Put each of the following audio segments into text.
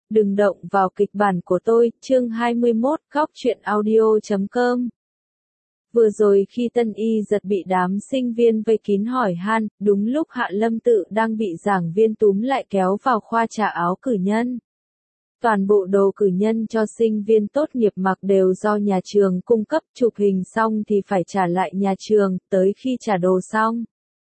Đừng động vào kịch bản của tôi, chương 21, góc truyện audio.com. Vừa rồi khi Tân Y Dật bị đám sinh viên vây kín hỏi han, đúng lúc Hạ Lâm Tự đang bị giảng viên túm lại kéo vào khoa trả áo cử nhân. Toàn bộ đồ cử nhân cho sinh viên tốt nghiệp mặc đều do nhà trường cung cấp, chụp hình xong thì phải trả lại nhà trường, tới khi trả đồ xong.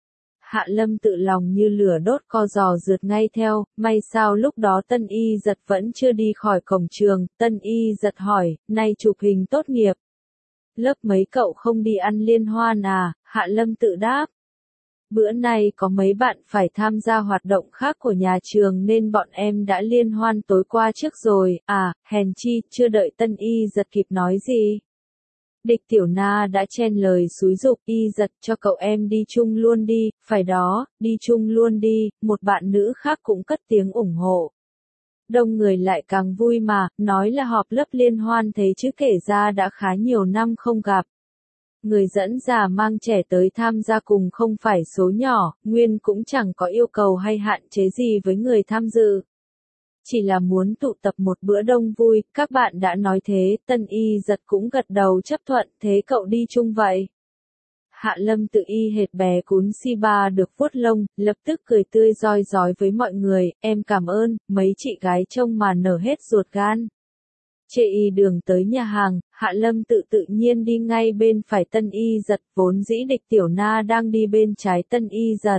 Hạ Lâm Tự lòng như lửa đốt co giò rượt ngay theo, may sao lúc đó Tân Y Dật vẫn chưa đi khỏi cổng trường, Tân Y Dật hỏi, nay chụp hình tốt nghiệp. Lớp mấy cậu không đi ăn liên hoan à, Hạ Lâm Tự đáp. Bữa nay có mấy bạn phải tham gia hoạt động khác của nhà trường nên bọn em đã liên hoan tối qua trước rồi, hèn chi, chưa đợi Tân Y Dật kịp nói gì. Địch Tiểu Na đã chen lời xúi giục Y Dật cho cậu em đi chung luôn đi, phải đó, đi chung luôn đi, một bạn nữ khác cũng cất tiếng ủng hộ. Đông người lại càng vui mà, nói là họp lớp liên hoan thế chứ kể ra đã khá nhiều năm không gặp. Người dẫn già mang trẻ tới tham gia cùng không phải số nhỏ, Nguyên cũng chẳng có yêu cầu hay hạn chế gì với người tham dự. Chỉ là muốn tụ tập một bữa đông vui, các bạn đã nói thế, Tân Y Dật cũng gật đầu chấp thuận, thế cậu đi chung vậy. Hạ Lâm Tự y hệt bé cún Shiba được vuốt lông, lập tức cười tươi rói rói với mọi người, em cảm ơn, mấy chị gái trông mà nở hết ruột gan. Chê y đường tới nhà hàng, Hạ Lâm Tự tự nhiên đi ngay bên phải Tân Y Dật, vốn dĩ Địch Tiểu Na đang đi bên trái Tân Y Dật.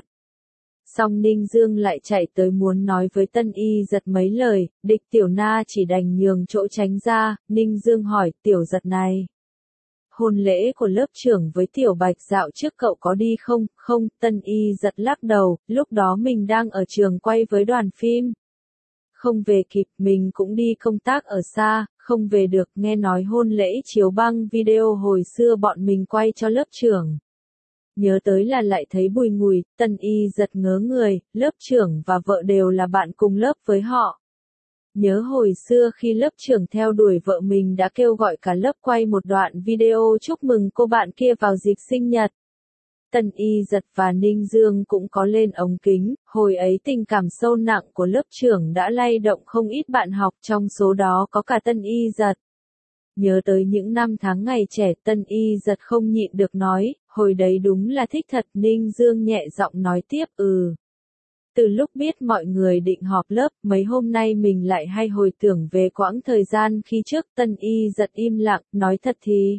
Song Ninh Dương lại chạy tới muốn nói với Tân Y Dật mấy lời, Địch Tiểu Na chỉ đành nhường chỗ tránh ra, Ninh Dương hỏi, Tiểu Dật này. Hôn lễ của lớp trưởng với Tiểu Bạch dạo trước cậu có đi không? Không, Tân Y Dật lắc đầu, lúc đó mình đang ở trường quay với đoàn phim. Không về kịp, mình cũng đi công tác ở xa, không về được, nghe nói hôn lễ chiếu băng video hồi xưa bọn mình quay cho lớp trưởng. Nhớ tới là lại thấy bùi ngùi, Tân Y Dật ngớ người, lớp trưởng và vợ đều là bạn cùng lớp với họ. Nhớ hồi xưa khi lớp trưởng theo đuổi vợ mình đã kêu gọi cả lớp quay một đoạn video chúc mừng cô bạn kia vào dịp sinh nhật. Tân Y Dật và Ninh Dương cũng có lên ống kính, hồi ấy tình cảm sâu nặng của lớp trưởng đã lay động không ít bạn học, trong số đó có cả Tân Y Dật. Nhớ tới những năm tháng ngày trẻ, Tân Y Dật không nhịn được nói, hồi đấy đúng là thích thật. Ninh Dương nhẹ giọng nói tiếp, Từ lúc biết mọi người định họp lớp, mấy hôm nay mình lại hay hồi tưởng về quãng thời gian khi trước. Tân Y Dật im lặng, nói thật thì.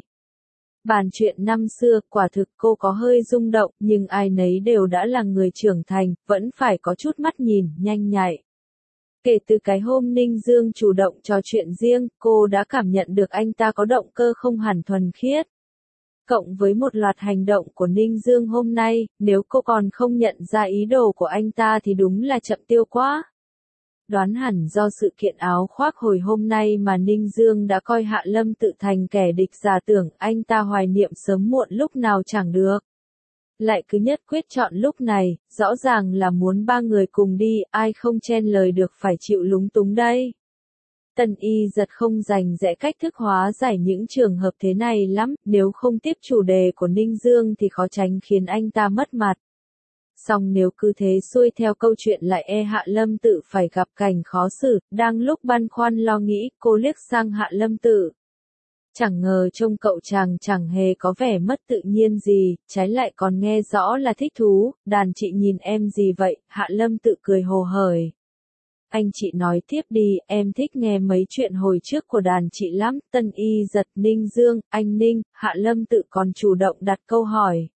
Bàn chuyện năm xưa, quả thực cô có hơi rung động, nhưng ai nấy đều đã là người trưởng thành, vẫn phải có chút mắt nhìn, nhanh nhạy. Kể từ cái hôm Ninh Dương chủ động trò chuyện riêng, cô đã cảm nhận được anh ta có động cơ không hẳn thuần khiết. Cộng với một loạt hành động của Ninh Dương hôm nay, nếu cô còn không nhận ra ý đồ của anh ta thì đúng là chậm tiêu quá. Đoán hẳn do sự kiện áo khoác hồi hôm nay mà Ninh Dương đã coi Hạ Lâm Tự thành kẻ địch, giả tưởng anh ta hoài niệm sớm muộn lúc nào chẳng được. Lại cứ nhất quyết chọn lúc này, rõ ràng là muốn ba người cùng đi, ai không chen lời được phải chịu lúng túng đây. Tân Y Dật không dành dẽ cách thức hóa giải những trường hợp thế này lắm, nếu không tiếp chủ đề của Ninh Dương thì khó tránh khiến anh ta mất mặt. Song nếu cứ thế xuôi theo câu chuyện lại Hạ Lâm Tự phải gặp cảnh khó xử, đang lúc băn khoăn lo nghĩ, cô liếc sang Hạ Lâm Tự. Chẳng ngờ trông cậu chàng chẳng hề có vẻ mất tự nhiên gì, trái lại còn nghe rõ là thích thú, đàn chị nhìn em gì vậy, Hạ Lâm Tự cười hồ hởi. Anh chị nói tiếp đi, em thích nghe mấy chuyện hồi trước của đàn chị lắm. Tân Y Dật, Ninh Dương, anh Ninh, Hạ Lâm Tự còn chủ động đặt câu hỏi.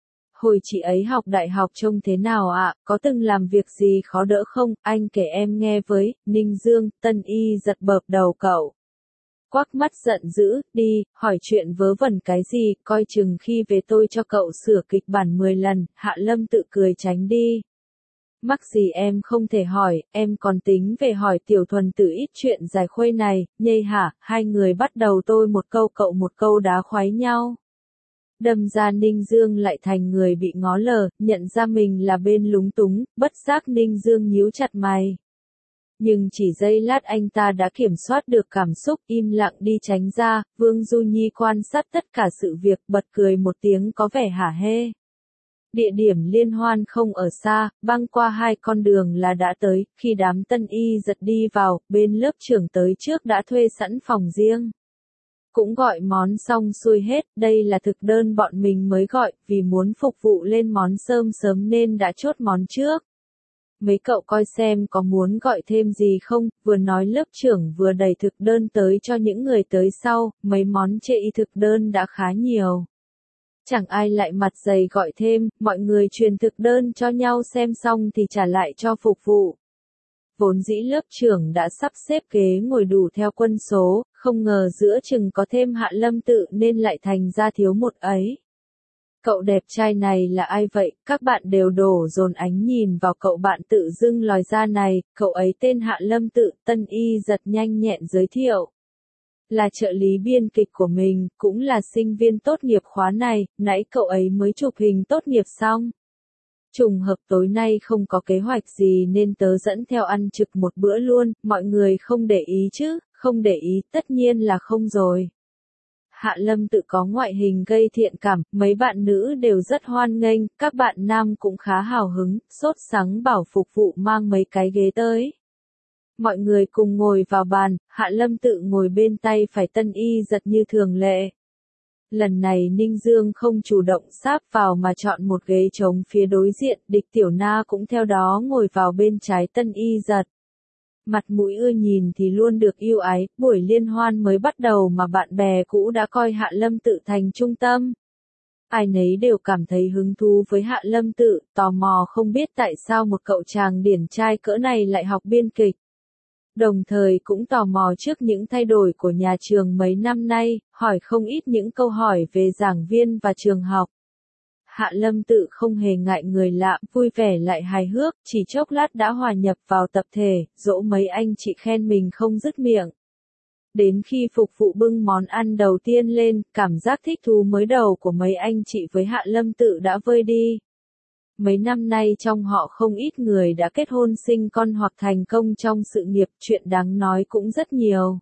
Hồi chị ấy học đại học trông thế nào ạ, có từng làm việc gì khó đỡ không, anh kể em nghe với. Ninh Dương, Tân Y Dật bợp đầu cậu. Quắc mắt giận dữ, đi, hỏi chuyện vớ vẩn cái gì, coi chừng khi về tôi cho cậu sửa kịch bản 10 lần, Hạ Lâm Tự cười tránh đi. Mắc gì em không thể hỏi, em còn tính về hỏi Tiểu Thuần Tử ít chuyện dài khuây này, nhây hả, hai người bắt đầu tôi một câu cậu một câu đá khoái nhau. Đâm ra Ninh Dương lại thành người bị ngó lờ, nhận ra mình là bên lúng túng, bất giác Ninh Dương nhíu chặt mày. Nhưng chỉ giây lát anh ta đã kiểm soát được cảm xúc, im lặng đi tránh ra, Vương Du Nhi quan sát tất cả sự việc, bật cười một tiếng có vẻ hả hê. Địa điểm liên hoan không ở xa, băng qua 2 con đường là đã tới, khi đám Tân Y Giật đi vào, bên lớp trưởng tới trước đã thuê sẵn phòng riêng. Cũng gọi món xong xuôi hết, đây là thực đơn bọn mình mới gọi, vì muốn phục vụ lên món sớm sớm nên đã chốt món trước. Mấy cậu coi xem có muốn gọi thêm gì không, vừa nói lớp trưởng vừa đẩy thực đơn tới cho những người tới sau, mấy món chệ thực đơn đã khá nhiều. Chẳng ai lại mặt dày gọi thêm, mọi người truyền thực đơn cho nhau xem xong thì trả lại cho phục vụ. Vốn dĩ lớp trưởng đã sắp xếp ghế ngồi đủ theo quân số, không ngờ giữa chừng có thêm Hạ Lâm Tự nên lại thành ra thiếu một ấy. Cậu đẹp trai này là ai vậy? Các bạn đều đổ dồn ánh nhìn vào cậu bạn tự dưng lòi ra này, cậu ấy tên Hạ Lâm Tự, Tân Y Giật nhanh nhẹn giới thiệu. Là trợ lý biên kịch của mình, cũng là sinh viên tốt nghiệp khóa này, nãy cậu ấy mới chụp hình tốt nghiệp xong. Trùng hợp tối nay không có kế hoạch gì nên tớ dẫn theo ăn trực một bữa luôn, mọi người không để ý chứ, không để ý, tất nhiên là không rồi. Hạ Lâm Tự có ngoại hình gây thiện cảm, mấy bạn nữ đều rất hoan nghênh, các bạn nam cũng khá hào hứng, sốt sắng bảo phục vụ mang mấy cái ghế tới. Mọi người cùng ngồi vào bàn, Hạ Lâm Tự ngồi bên tay phải Tân Y Giật như thường lệ. Lần này Ninh Dương không chủ động sáp vào mà chọn một ghế trống phía đối diện, Địch Tiểu Na cũng theo đó ngồi vào bên trái Tân Y Giật. Mặt mũi ưa nhìn thì luôn được yêu ái, buổi liên hoan mới bắt đầu mà bạn bè cũ đã coi Hạ Lâm Tự thành trung tâm. Ai nấy đều cảm thấy hứng thú với Hạ Lâm Tự, tò mò không biết tại sao một cậu chàng điển trai cỡ này lại học biên kịch. Đồng thời cũng tò mò trước những thay đổi của nhà trường mấy năm nay, hỏi không ít những câu hỏi về giảng viên và trường học. Hạ Lâm Tự không hề ngại người lạ, vui vẻ lại hài hước, chỉ chốc lát đã hòa nhập vào tập thể, dỗ mấy anh chị khen mình không dứt miệng. Đến khi phục vụ bưng món ăn đầu tiên lên, cảm giác thích thú mới đầu của mấy anh chị với Hạ Lâm Tự đã vơi đi. Mấy năm nay trong họ không ít người đã kết hôn sinh con hoặc thành công trong sự nghiệp, chuyện đáng nói cũng rất nhiều.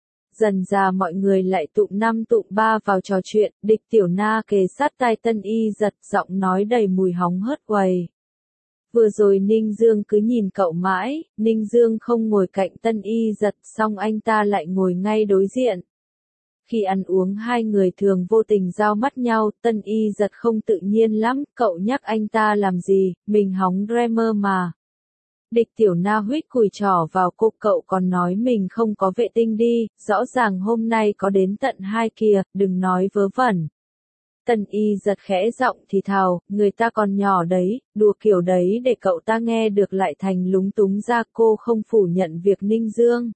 Dần dà mọi người lại tụm năm tụm ba vào trò chuyện, Địch Tiểu Na kề sát tai Tân Y Giật, giọng nói đầy mùi hóng hớt quầy. Vừa rồi Ninh Dương cứ nhìn cậu mãi, Ninh Dương không ngồi cạnh Tân Y Giật, xong anh ta lại ngồi ngay đối diện. Khi ăn uống hai người thường vô tình giao mắt nhau, Tân Y Giật không tự nhiên lắm, cậu nhắc anh ta làm gì, mình hóng Dreamer mà. Địch Tiểu Na huýt cùi trỏ vào cô, cậu còn nói mình không có vệ tinh đi, rõ ràng hôm nay có đến tận 2 kìa, đừng nói vớ vẩn. Tân Y Giật khẽ giọng thì thào, người ta còn nhỏ đấy, đùa kiểu đấy để cậu ta nghe được lại thành lúng túng ra, cô không phủ nhận việc Ninh Dương.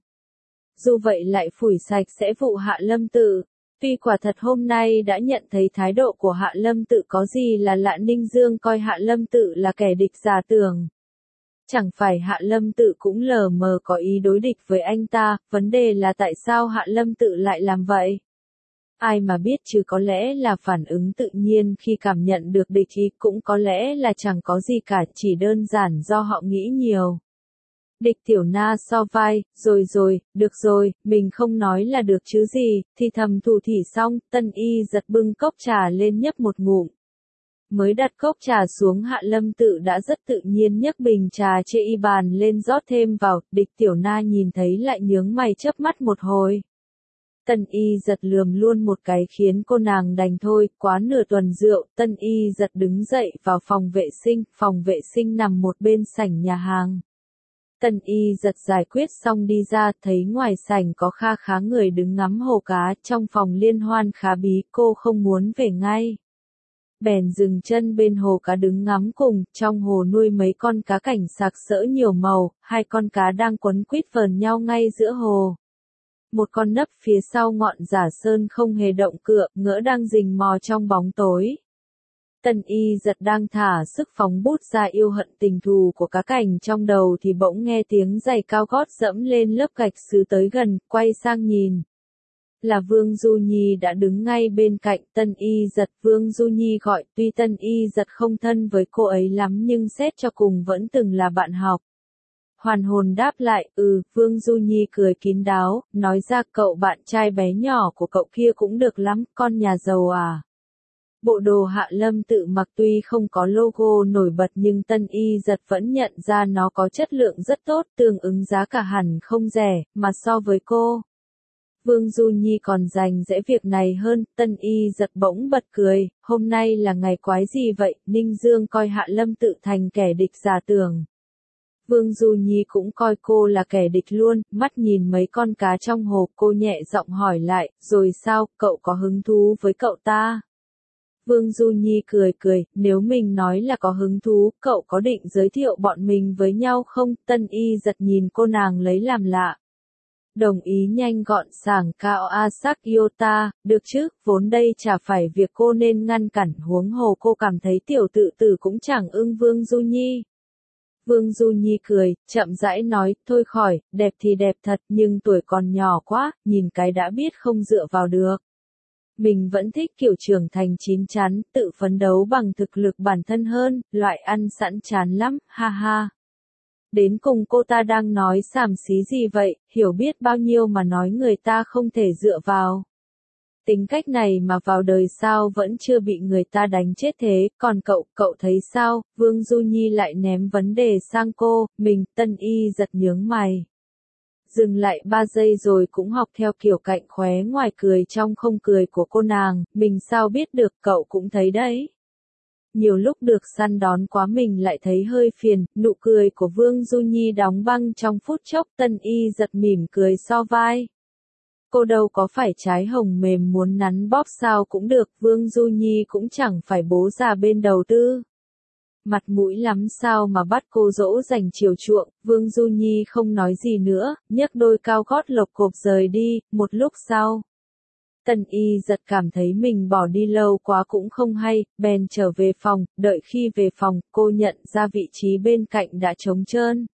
Dù vậy lại phủi sạch sẽ vụ Hạ Lâm Tự. Tuy quả thật hôm nay đã nhận thấy thái độ của Hạ Lâm Tự có gì là lạ, Ninh Dương coi Hạ Lâm Tự là kẻ địch giả tưởng. Chẳng phải Hạ Lâm Tự cũng lờ mờ có ý đối địch với anh ta, vấn đề là tại sao Hạ Lâm Tự lại làm vậy? Ai mà biết chứ, có lẽ là phản ứng tự nhiên khi cảm nhận được địch ý, cũng có lẽ là chẳng có gì cả, chỉ đơn giản do họ nghĩ nhiều. Địch Tiểu Na so vai, rồi, được rồi, mình không nói là được chứ gì, thì thầm thủ thỉ xong, Tân Y Giật bưng cốc trà lên nhấp một ngụm. Mới đặt cốc trà xuống, Hạ Lâm Tự đã rất tự nhiên nhấc bình trà chê y bàn lên rót thêm vào, Địch Tiểu Na nhìn thấy lại nhướng mày chớp mắt một hồi. Tân Y Giật lườm luôn một cái khiến cô nàng đành thôi, quá nửa tuần rượu, Tân Y Giật đứng dậy vào phòng vệ sinh nằm một bên sảnh nhà hàng. Tân Y Giật giải quyết xong đi ra, thấy ngoài sảnh có kha khá người đứng ngắm hồ cá, trong phòng liên hoan khá bí, cô không muốn về ngay. Bèn dừng chân bên hồ cá đứng ngắm cùng, trong hồ nuôi mấy con cá cảnh sặc sỡ nhiều màu, 2 con cá đang quấn quýt vờn nhau ngay giữa hồ. Một con nấp phía sau ngọn giả sơn không hề động cựa, ngỡ đang rình mò trong bóng tối. Tân Y Giật đang thả sức phóng bút ra yêu hận tình thù của cá cảnh trong đầu thì bỗng nghe tiếng giày cao gót dẫm lên lớp gạch sứ tới gần, quay sang nhìn. Là Vương Du Nhi đã đứng ngay bên cạnh Tân Y Giật. Vương Du Nhi gọi, tuy Tân Y Giật không thân với cô ấy lắm nhưng xét cho cùng vẫn từng là bạn học. Hoàn hồn đáp lại, Vương Du Nhi cười kín đáo, nói ra, cậu bạn trai bé nhỏ của cậu kia cũng được lắm, con nhà giàu à. Bộ đồ Hạ Lâm Tự mặc tuy không có logo nổi bật nhưng Tân Y Dật vẫn nhận ra nó có chất lượng rất tốt, tương ứng giá cả hẳn không rẻ, mà so với cô, Vương Du Nhi còn dành dễ việc này hơn. Tân Y Dật bỗng bật cười, hôm nay là ngày quái gì vậy? Ninh Dương coi Hạ Lâm Tự thành kẻ địch giả tưởng. Vương Du Nhi cũng coi cô là kẻ địch luôn, mắt nhìn mấy con cá trong hồ, cô nhẹ giọng hỏi lại, rồi sao, cậu có hứng thú với cậu ta? Vương Du Nhi cười cười, nếu mình nói là có hứng thú, cậu có định giới thiệu bọn mình với nhau không? Tân Y Dật nhìn cô nàng lấy làm lạ. Đồng ý nhanh gọn sảng. Cao Asak Yota, được chứ, vốn đây chả phải việc cô nên ngăn cản, huống hồ cô cảm thấy tiểu tự tử cũng chẳng ưng Vương Du Nhi. Vương Du Nhi cười, chậm rãi nói, thôi khỏi, đẹp thì đẹp thật, nhưng tuổi còn nhỏ quá, nhìn cái đã biết không dựa vào được. Mình vẫn thích kiểu trưởng thành chín chắn, tự phấn đấu bằng thực lực bản thân hơn, loại ăn sẵn chán lắm, ha ha. Đến cùng cô ta đang nói xàm xí gì vậy, hiểu biết bao nhiêu mà nói người ta không thể dựa vào. Tính cách này mà vào đời sao vẫn chưa bị người ta đánh chết thế, còn cậu thấy sao? Vương Du Nhi lại ném vấn đề sang cô, mình. Tân Y Dật nhướng mày. Dừng lại 3 giây rồi cũng học theo kiểu cạnh khóe ngoài cười trong không cười của cô nàng, mình sao biết được, cậu cũng thấy đấy. Nhiều lúc được săn đón quá mình lại thấy hơi phiền, nụ cười của Vương Du Nhi đóng băng trong phút chốc. Tân Y Dật mỉm cười so vai. Cô đâu có phải trái hồng mềm muốn nắn bóp sao cũng được, Vương Du Nhi cũng chẳng phải bố già bên đầu tư. Mặt mũi lắm sao mà bắt cô dỗ dành chiều chuộng. Vương Du Nhi không nói gì nữa, nhấc đôi cao gót lộc cộp rời đi. Một lúc sau, Tân Y Dật cảm thấy mình bỏ đi lâu quá cũng không hay, bèn trở về phòng. Đợi khi về phòng, cô nhận ra vị trí bên cạnh đã trống trơn.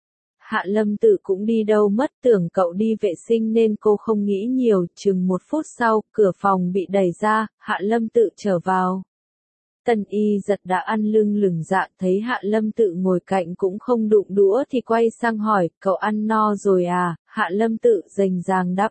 Hạ Lâm Tự cũng đi đâu mất, tưởng cậu đi vệ sinh nên cô không nghĩ nhiều. Chừng 1 phút sau, cửa phòng bị đẩy ra, Hạ Lâm Tự trở vào. Tân Y Dật đã ăn lưng lửng dạ, thấy Hạ Lâm Tự ngồi cạnh cũng không đụng đũa thì quay sang hỏi, cậu ăn no rồi à? Hạ Lâm Tự rành ràng đáp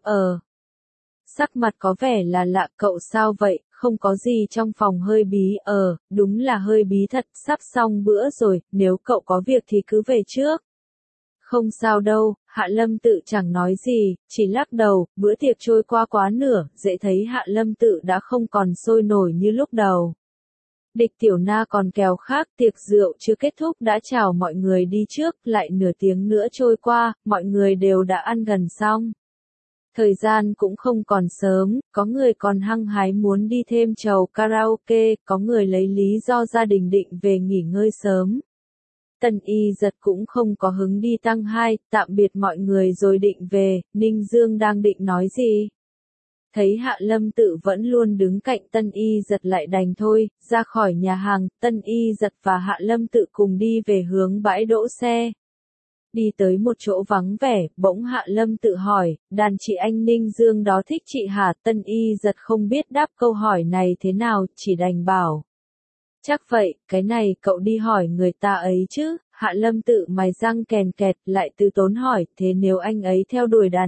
Sắc mặt có vẻ là lạ, cậu sao vậy? Không có gì trong phòng hơi bí. Đúng là hơi bí thật, sắp xong bữa rồi, nếu cậu có việc thì cứ về trước. Không sao đâu, Hạ Lâm Tự chẳng nói gì, chỉ lắc đầu. Bữa tiệc trôi qua quá nửa, dễ thấy Hạ Lâm Tự đã không còn sôi nổi như lúc đầu. Địch Tiểu Na còn kèo khác, tiệc rượu chưa kết thúc đã chào mọi người đi trước, lại nửa tiếng nữa trôi qua, mọi người đều đã ăn gần xong. Thời gian cũng không còn sớm, có người còn hăng hái muốn đi thêm chầu karaoke, có người lấy lý do gia đình định về nghỉ ngơi sớm. Tân Y Dật cũng không có hứng đi tăng 2, tạm biệt mọi người rồi định về. Ninh Dương đang định nói gì? Thấy Hạ Lâm Tự vẫn luôn đứng cạnh Tân Y Dật lại đành thôi, ra khỏi nhà hàng. Tân Y Dật và Hạ Lâm Tự cùng đi về hướng bãi đỗ xe. Đi tới một chỗ vắng vẻ, bỗng Hạ Lâm Tự hỏi, đàn chị anh Ninh Dương đó thích chị hả? Tân Y Dật không biết đáp câu hỏi này thế nào, chỉ đành bảo. Chắc vậy, cái này cậu đi hỏi người ta ấy chứ. Hạ Lâm Tự mày răng kèn kẹt, lại từ tốn hỏi, thế nếu anh ấy theo đuổi đàn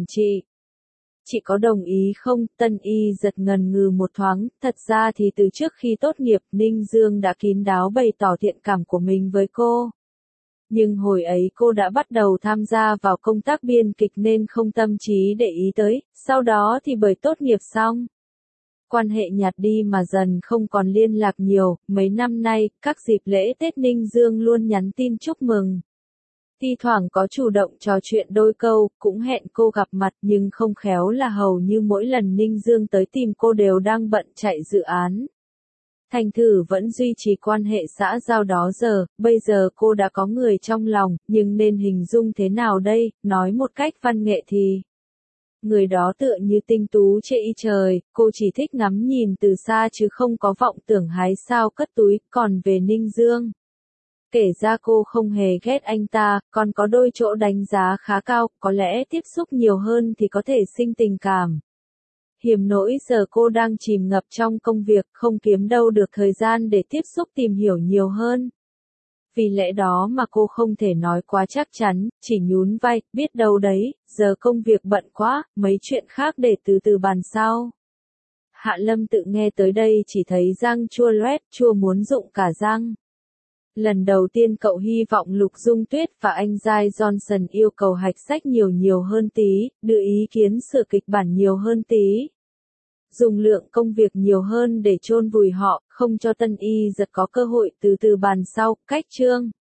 chị có đồng ý không? Tân Y Dật ngần ngừ một thoáng, thật ra thì từ trước khi tốt nghiệp, Ninh Dương đã kín đáo bày tỏ thiện cảm của mình với cô. Nhưng hồi ấy cô đã bắt đầu tham gia vào công tác biên kịch nên không tâm trí để ý tới, sau đó thì bởi tốt nghiệp xong. Quan hệ nhạt đi mà dần không còn liên lạc nhiều, mấy năm nay, các dịp lễ Tết Ninh Dương luôn nhắn tin chúc mừng. Thi thoảng có chủ động trò chuyện đôi câu, cũng hẹn cô gặp mặt nhưng không khéo là hầu như mỗi lần Ninh Dương tới tìm cô đều đang bận chạy dự án. Thành thử vẫn duy trì quan hệ xã giao đó giờ, bây giờ cô đã có người trong lòng, nhưng nên hình dung thế nào đây, nói một cách văn nghệ thì. Người đó tựa như tinh tú trên y trời, cô chỉ thích ngắm nhìn từ xa chứ không có vọng tưởng hái sao cất túi, còn về Ninh Dương. Kể ra cô không hề ghét anh ta, còn có đôi chỗ đánh giá khá cao, có lẽ tiếp xúc nhiều hơn thì có thể sinh tình cảm. Hiểm nỗi giờ cô đang chìm ngập trong công việc, không kiếm đâu được thời gian để tiếp xúc tìm hiểu nhiều hơn. Vì lẽ đó mà cô không thể nói quá chắc chắn, chỉ nhún vai, biết đâu đấy, giờ công việc bận quá, mấy chuyện khác để từ từ bàn sau. Hạ Lâm Tự nghe tới đây chỉ thấy răng chua loét, chua muốn rụng cả răng. Lần đầu tiên cậu hy vọng Lục Dung Tuyết và anh Giai Johnson yêu cầu hạch sách nhiều hơn tí, đưa ý kiến sửa kịch bản nhiều hơn tí. Dùng lượng công việc nhiều hơn để chôn vùi họ, không cho Tân Y Dật có cơ hội từ từ bàn sau, cách chương.